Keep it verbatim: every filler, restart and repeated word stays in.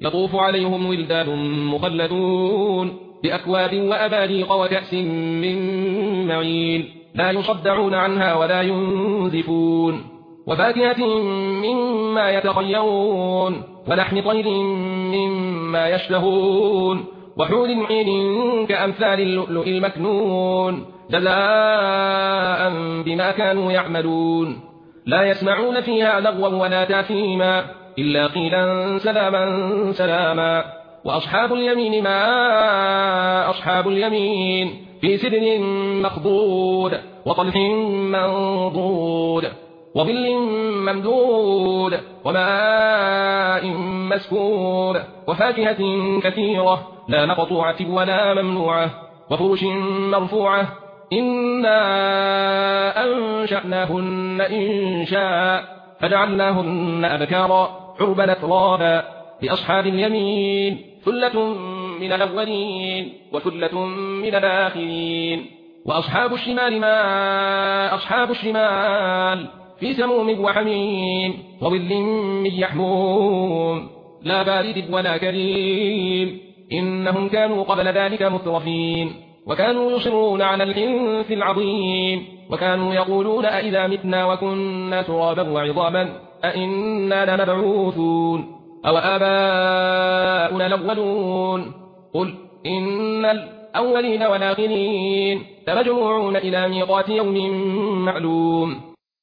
يطوف عليهم ولدان مخلدون بأكواب وأباريق وكأس من معين لا يصدعون عنها ولا ينزفون وفاكهة مما يتخيرون ولحم طير مما يشتهون وحور عين كأمثال اللؤلؤ المكنون جزاء بما كانوا يعملون لا يسمعون فيها لغوا ولا تاثيما إلا قيلا سلاما سلاما وأصحاب اليمين ما أصحاب اليمين في سدر مخضود وطلح منضود وظل ممدود وماء مسكوب وفاكهة كثيرة لا مقطوعة ولا ممنوعة وفرش مرفوعة إنا أنشأناهن إنشاء فجعلناهن أبكارا عربا أترابا لأصحاب اليمين ثلة من الأولين وثلة من الآخرين وأصحاب الشمال ما أصحاب الشمال في سموم وحميم وظل من يحموم لا بارد ولا كريم إنهم كانوا قبل ذلك مترفين وكانوا يصرون على الحنث العظيم وكانوا يقولون أئذا متنا وكنا ترابا وعظاما أئنا لمبعوثون أو آباؤنا الأولون قل إن الأولين والآخرين لمجموعون إلى ميقات يوم معلوم